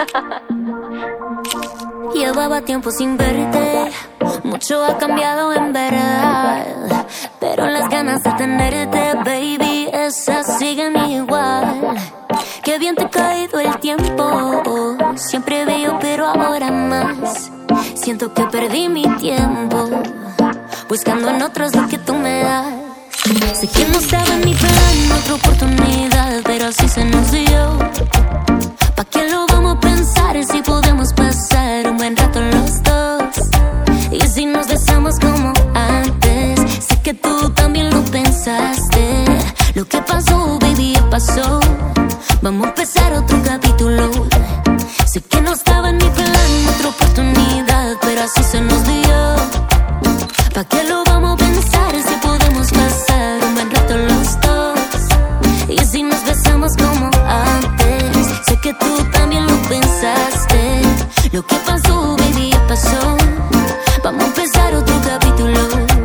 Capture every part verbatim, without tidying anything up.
Llevaba tiempo sin verte, mucho ha cambiado en verdad, pero las ganas de tenerte, baby, esas siguen igual. Qué bien te ha caído el tiempo, siempre bello pero ahora más. Siento que perdí mi tiempo, buscando en otros lo que tú me das. Sé que no estaba en mi plan otra oportunidad, pero así se nos dio. ¿Pa' qué lo vamos a pensar si podemos pasar un buen rato los dos? Y si nos besamos como antes, sé que tú también lo pensaste. Lo que pasó, baby, ya pasó. Vamos a empezar otro capítulo. Sé que no estaba en mi plan otra oportunidad, pero así se nos dio. ¿Pa' qué lo vamos a pensar si podemos pasar un buen rato los dos? Y si nos besamos como antes, sé que tú también lo pensaste. Lo que pasó, baby, ya pasó. Vamos a empezar otro capítulo.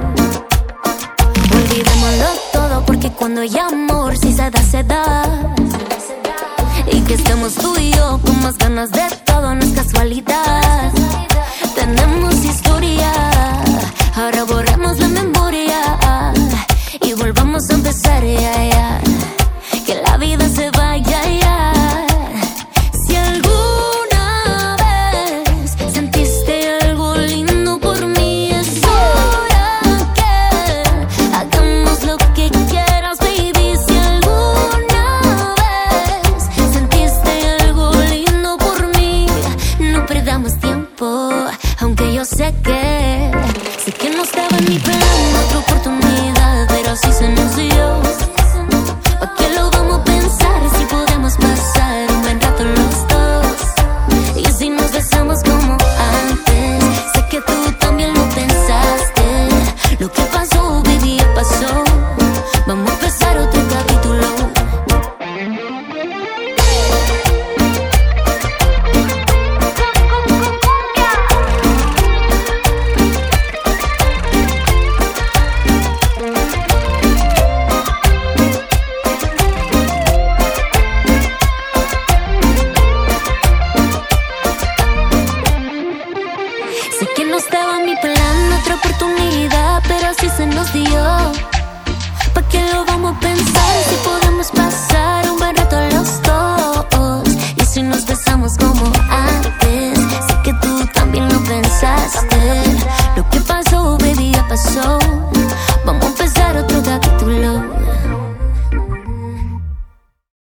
Olvidémoslo todo, porque cuando hay amor, si se da, se da. Y que estemos tú y yo con más ganas de todo, no es casualidad. Tenemos historia, ahora borremos la memoria y volvamos a empezar, ya, ya. Que la vida se vaya, ya. Si alguna vez sentiste algo lindo por mí, es hora que hagamos lo que quieras, baby. Si alguna vez sentiste algo lindo por mí, no perdamos tiempo, aunque yo sé que Sé que no estaba en mi plan otra oportunidad, pero así se nos dio. ¿Pa' qué lo vamos a pensar si podemos pasar un buen rato los dos? Y si nos besamos como antes, sé que tú también lo pensaste. Lo que pasó, baby, ya pasó. Vamos a empezar otro capítulo. Sé que no estaba en mi plan otra oportunidad, pero así se nos dio. ¿Pa' qué lo vamos a pensar si podemos